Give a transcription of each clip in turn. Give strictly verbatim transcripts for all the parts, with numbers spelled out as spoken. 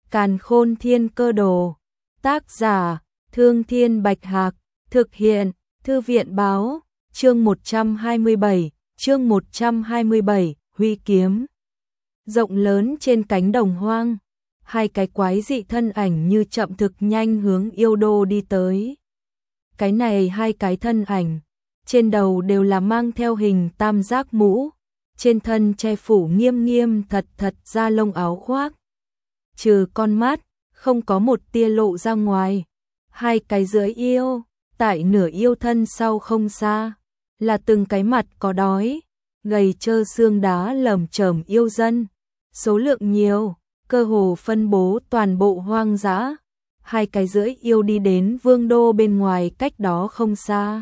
Càn Khôn Thiên Cơ Đồ. Tác giả: Thương Thiên Bạch Hạc. Thực hiện: Thư viện báo. Chương một trăm hai mươi bảy, chương một trăm hai mươi bảy, huy kiếm. Rộng lớn trên cánh đồng hoang, hai cái quái dị thân ảnh như chậm thực nhanh hướng yêu đô đi tới. Cái này hai cái thân ảnh, trên đầu đều là mang theo hình tam giác mũ, trên thân che phủ nghiêm nghiêm thật thật da lông áo khoác. Trừ con mắt, không có một tia lộ ra ngoài. Hai cái dưới yêu, tại nửa yêu thân sau không xa, là từng cái mặt có đói, gầy trơ xương đá lởm chởm yêu dân. Số lượng nhiều, cơ hồ phân bố toàn bộ hoang dã. Hai cái rưỡi yêu đi đến vương đô bên ngoài cách đó không xa.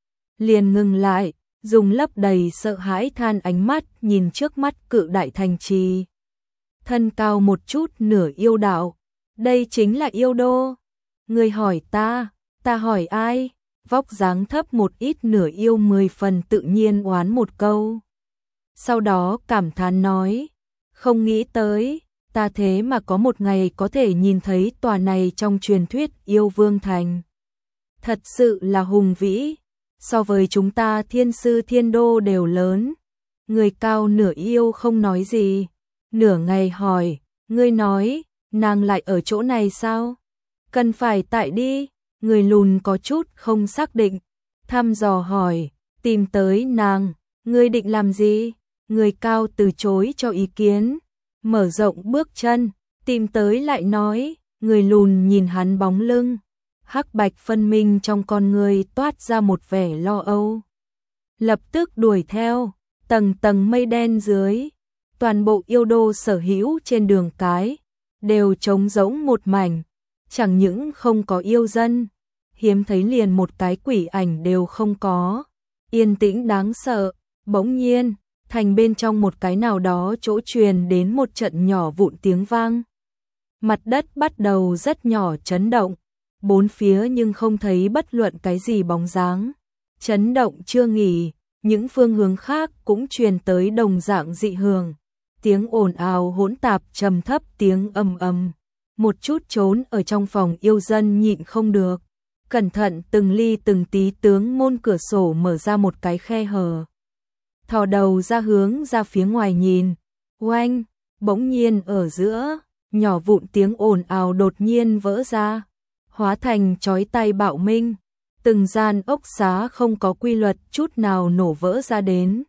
Liền ngừng lại, dùng lấp đầy sợ hãi than ánh mắt nhìn trước mắt cự đại thành trì. Thân cao một chút nửa yêu đạo, đây chính là yêu đô. Người hỏi ta, ta hỏi ai? Vóc dáng thấp một ít nửa yêu mười phần tự nhiên oán một câu. Sau đó cảm thán nói, không nghĩ tới, ta thế mà có một ngày có thể nhìn thấy tòa này trong truyền thuyết yêu vương thành. Thật sự là hùng vĩ, so với chúng ta thiên sư thiên đô đều lớn. Người cao nửa yêu không nói gì, nửa ngày hỏi, ngươi nói, nàng lại ở chỗ này sao? Cần phải tại đi, người lùn có chút không xác định, thăm dò hỏi, tìm tới nàng, ngươi định làm gì? Người cao từ chối cho ý kiến, mở rộng bước chân, tìm tới lại nói, người lùn nhìn hắn bóng lưng, hắc bạch phân minh trong con người toát ra một vẻ lo âu. Lập tức đuổi theo, tầng tầng mây đen dưới, toàn bộ yêu đô sở hữu trên đường cái, đều trống rỗng một mảnh, chẳng những không có yêu dân, hiếm thấy liền một cái quỷ ảnh đều không có, yên tĩnh đáng sợ. Bỗng nhiên, thành bên trong một cái nào đó chỗ truyền đến một trận nhỏ vụn tiếng vang. Mặt đất bắt đầu rất nhỏ chấn động, bốn phía nhưng không thấy bất luận cái gì bóng dáng. Chấn động chưa nghỉ, những phương hướng khác cũng truyền tới đồng dạng dị hưởng. Tiếng ồn ào hỗn tạp trầm thấp tiếng ầm ầm. Một chút trốn ở trong phòng yêu dân nhịn không được. Cẩn thận từng ly từng tí tướng môn cửa sổ mở ra một cái khe hở. Thò đầu ra hướng ra phía ngoài nhìn. Oanh, bỗng nhiên ở giữa, nhỏ vụn tiếng ồn ào đột nhiên vỡ ra. Hóa thành chói tai bạo minh. Từng gian ốc xá không có quy luật chút nào nổ vỡ ra đến.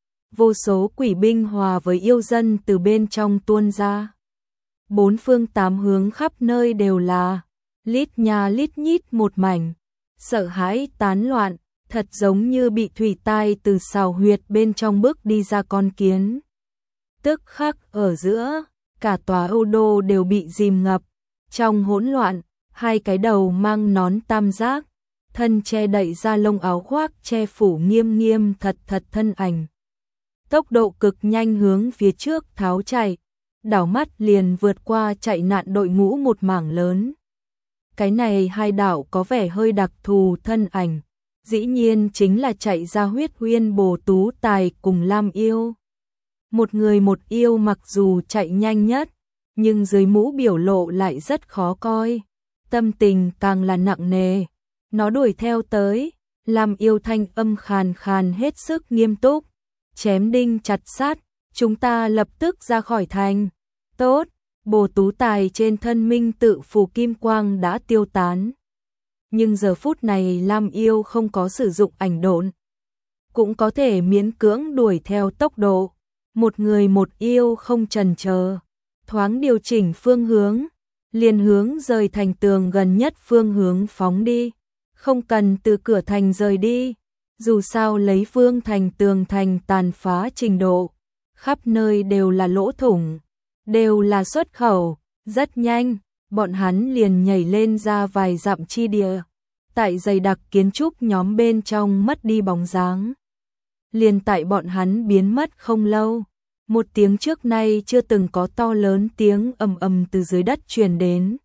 Vô số quỷ binh hòa với yêu dân từ bên trong tuôn ra. Bốn phương tám hướng khắp nơi đều là lít nha lít nhít một mảnh, sợ hãi tán loạn, thật giống như bị thủy tai từ sào huyệt bên trong bước đi ra con kiến. Tức khắc ở giữa, cả tòa Âu đô đều bị dìm ngập, trong hỗn loạn, hai cái đầu mang nón tam giác, thân che đậy da lông áo khoác che phủ nghiêm nghiêm thật thật thân ảnh. Tốc độ cực nhanh hướng phía trước tháo chạy, đảo mắt liền vượt qua chạy nạn đội ngũ một mảng lớn. Cái này hai đảo có vẻ hơi đặc thù thân ảnh, dĩ nhiên chính là chạy ra huyết huyên bồ tú tài cùng Lam yêu. Một người một yêu mặc dù chạy nhanh nhất, nhưng dưới mũ biểu lộ lại rất khó coi, tâm tình càng là nặng nề. Nó đuổi theo tới, Lam yêu thanh âm khàn khàn hết sức nghiêm túc, chém đinh chặt sát, chúng ta lập tức ra khỏi thành. Tốt, bồ tú tài trên thân minh tự phù kim quang đã tiêu tán. Nhưng giờ phút này Lam yêu không có sử dụng ảnh độn, cũng có thể miễn cưỡng đuổi theo tốc độ. Một người một yêu không chần chờ, thoáng điều chỉnh phương hướng, liền hướng rời thành tường gần nhất phương hướng phóng đi. Không cần từ cửa thành rời đi, dù sao lấy phương thành tường thành tàn phá trình độ, khắp nơi đều là lỗ thủng, đều là xuất khẩu. Rất nhanh, bọn hắn liền nhảy lên ra vài dặm chi địa, tại dày đặc kiến trúc nhóm bên trong mất đi bóng dáng. Liền tại bọn hắn biến mất không lâu, một tiếng trước nay chưa từng có to lớn tiếng ầm ầm từ dưới đất truyền đến.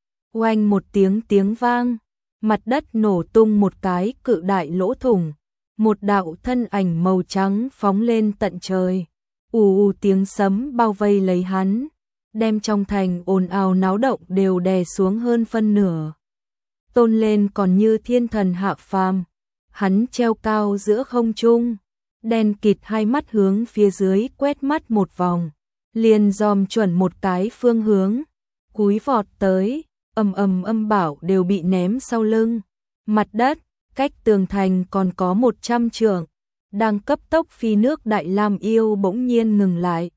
Oanh một tiếng tiếng vang, mặt đất nổ tung một cái cự đại lỗ thủng, một đạo thân ảnh màu trắng phóng lên tận trời. Ù ù tiếng sấm bao vây lấy hắn, đem trong thành ồn ào náo động đều đè xuống hơn phân nửa. Tôn lên còn như thiên thần hạ phàm, hắn treo cao giữa không trung, đen kịt hai mắt hướng phía dưới quét mắt một vòng, liền dòm chuẩn một cái phương hướng, cúi vọt tới, ầm ầm âm bảo đều bị ném sau lưng. Mặt đất, cách tường thành còn có một trăm trượng, đang cấp tốc phi nước Đại Lam Yêu bỗng nhiên ngừng lại.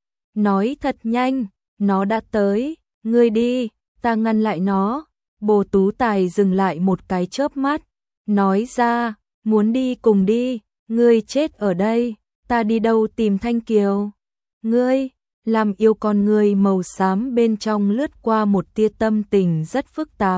Nói thật nhanh, nó đã tới, ngươi đi, ta ngăn lại nó. Bồ Tú Tài dừng lại một cái chớp mắt, nói ra, muốn đi cùng đi, ngươi chết ở đây, ta đi đâu tìm Thanh Kiều. Ngươi, Lam Yêu con ngươi màu xám bên trong lướt qua một tia tâm tình rất phức tạp.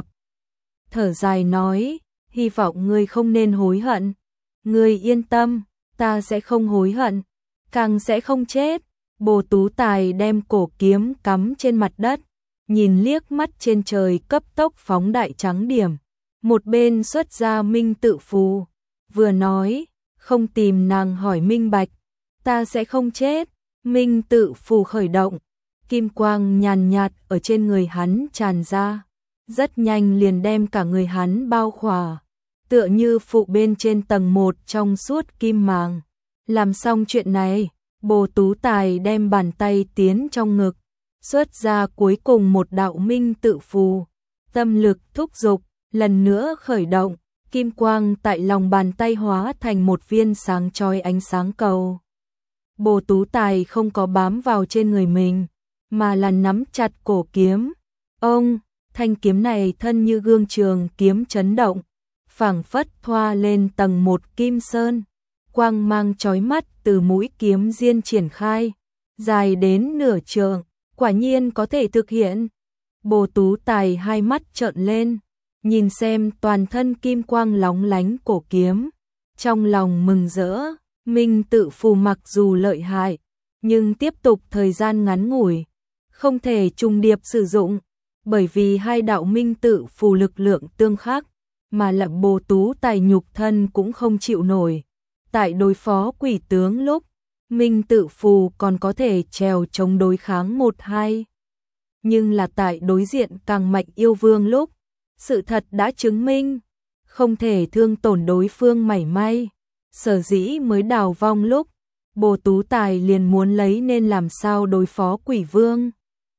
Thở dài nói, hy vọng ngươi không nên hối hận. Ngươi yên tâm, ta sẽ không hối hận, càng sẽ không chết. Bồ Tú Tài đem cổ kiếm cắm trên mặt đất, nhìn liếc mắt trên trời cấp tốc phóng đại trắng điểm. Một bên xuất ra minh tự phù, vừa nói, không tìm nàng hỏi minh bạch, ta sẽ không chết. Minh tự phù khởi động, kim quang nhàn nhạt ở trên người hắn tràn ra, rất nhanh liền đem cả người hắn bao khỏa, tựa như phụ bên trên tầng một trong suốt kim màng. Làm xong chuyện này, Bồ Tú Tài đem bàn tay tiến trong ngực, xuất ra cuối cùng một đạo minh tự phù, tâm lực thúc dục, lần nữa khởi động, kim quang tại lòng bàn tay hóa thành một viên sáng chói ánh sáng cầu. Bồ Tú Tài không có bám vào trên người mình, mà là nắm chặt cổ kiếm. Ông, thanh kiếm này thân như gương trường kiếm chấn động, phảng phất thoa lên tầng một kim sơn, quang mang chói mắt từ mũi kiếm diên triển khai, dài đến nửa trượng, quả nhiên có thể thực hiện. Bồ Tú Tài hai mắt trợn lên, nhìn xem toàn thân kim quang lóng lánh cổ kiếm, trong lòng mừng rỡ. Minh tự phù mặc dù lợi hại, nhưng tiếp tục thời gian ngắn ngủi, không thể trùng điệp sử dụng, bởi vì hai đạo minh tự phù lực lượng tương khắc, mà là Bồ Tú Tài nhục thân cũng không chịu nổi. Tại đối phó quỷ tướng lúc, minh tự phù còn có thể trèo chống đối kháng một hai. Nhưng là tại đối diện càng mạnh yêu vương lúc, sự thật đã chứng minh, không thể thương tổn đối phương mảy may. Sở dĩ mới đào vong lúc, Bồ Tú Tài liền muốn lấy nên làm sao đối phó quỷ vương.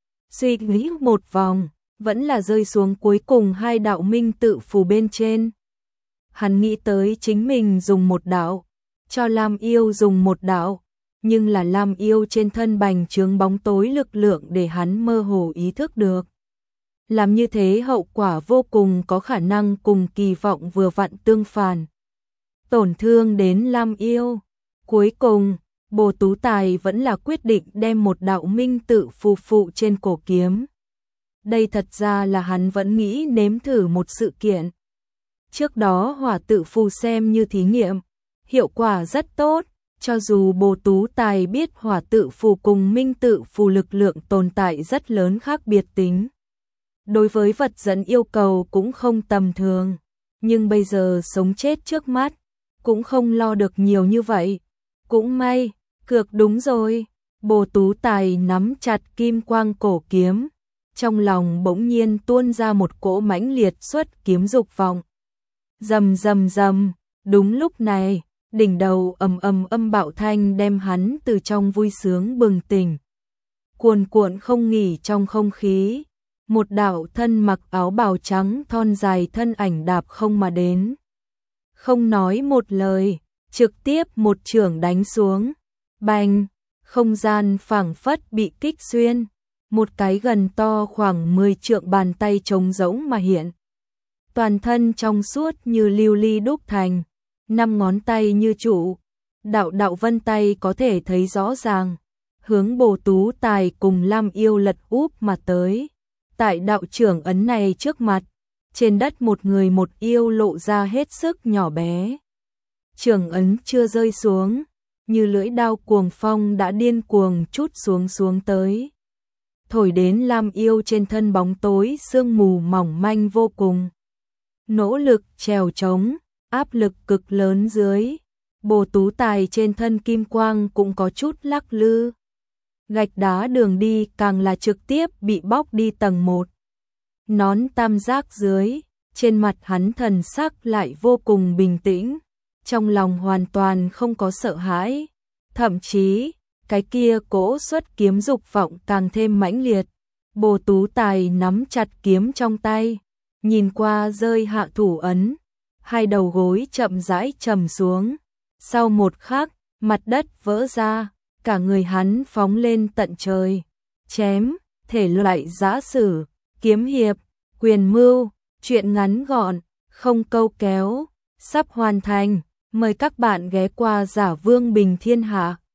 Suy nghĩ một vòng, vẫn là rơi xuống cuối cùng hai đạo minh tự phù bên trên. Hắn nghĩ tới chính mình dùng một đạo, cho Lam Yêu dùng một đạo, nhưng là Lam Yêu trên thân bành trướng bóng tối lực lượng để hắn mơ hồ ý thức được. Làm như thế hậu quả vô cùng có khả năng cùng kỳ vọng vừa vặn tương phản, tổn thương đến Lam Yêu. Cuối cùng, Bồ Tú Tài vẫn là quyết định đem một đạo minh tự phù phụ trên cổ kiếm. Đây thật ra là hắn vẫn nghĩ nếm thử một sự kiện. Trước đó hỏa tự phù xem như thí nghiệm, hiệu quả rất tốt, cho dù Bồ Tú Tài biết hỏa tự phù cùng minh tự phù lực lượng tồn tại rất lớn khác biệt tính. Đối với vật dẫn yêu cầu cũng không tầm thường, nhưng bây giờ sống chết trước mắt, cũng không lo được nhiều như vậy. Cũng may, cược đúng rồi. Bồ Tú Tài nắm chặt kim quang cổ kiếm, trong lòng bỗng nhiên tuôn ra một cỗ mãnh liệt xuất kiếm dục vọng. Rầm rầm rầm, đúng lúc này, đỉnh đầu ầm ầm âm bạo thanh đem hắn từ trong vui sướng bừng tỉnh. Cuồn cuộn không nghỉ trong không khí, một đạo thân mặc áo bào trắng thon dài thân ảnh đạp không mà đến. Không nói một lời, trực tiếp một chưởng đánh xuống. Bành, không gian phảng phất bị kích xuyên, một cái gần to khoảng mười trượng bàn tay trống rỗng mà hiện. Toàn thân trong suốt như lưu ly đúc thành, năm ngón tay như trụ, đạo đạo vân tay có thể thấy rõ ràng, hướng Bồ Tú Tài cùng Lam Yêu lật úp mà tới. Tại đạo trưởng ấn này trước mặt, trên đất một người một yêu lộ ra hết sức nhỏ bé. Trưởng ấn chưa rơi xuống, như lưỡi đao cuồng phong đã điên cuồng trút xuống xuống tới. Thổi đến Lam Yêu trên thân bóng tối sương mù mỏng manh vô cùng. Nỗ lực trèo trống, áp lực cực lớn dưới. Bồ Tú Tài trên thân kim quang cũng có chút lắc lư. Gạch đá đường đi càng là trực tiếp bị bóc đi tầng một. Nón tam giác dưới, trên mặt hắn thần sắc lại vô cùng bình tĩnh, trong lòng hoàn toàn không có sợ hãi, thậm chí, cái kia cỗ xuất kiếm dục vọng càng thêm mãnh liệt. Bồ Tú Tài nắm chặt kiếm trong tay, nhìn qua rơi hạ thủ ấn, hai đầu gối chậm rãi trầm xuống. Sau một khắc, mặt đất vỡ ra, cả người hắn phóng lên tận trời, chém, thể loại giã sử, kiếm hiệp, quyền mưu, chuyện ngắn gọn, không câu kéo, sắp hoàn thành. Mời các bạn ghé qua Giả Vương Bình Thiên Hạ.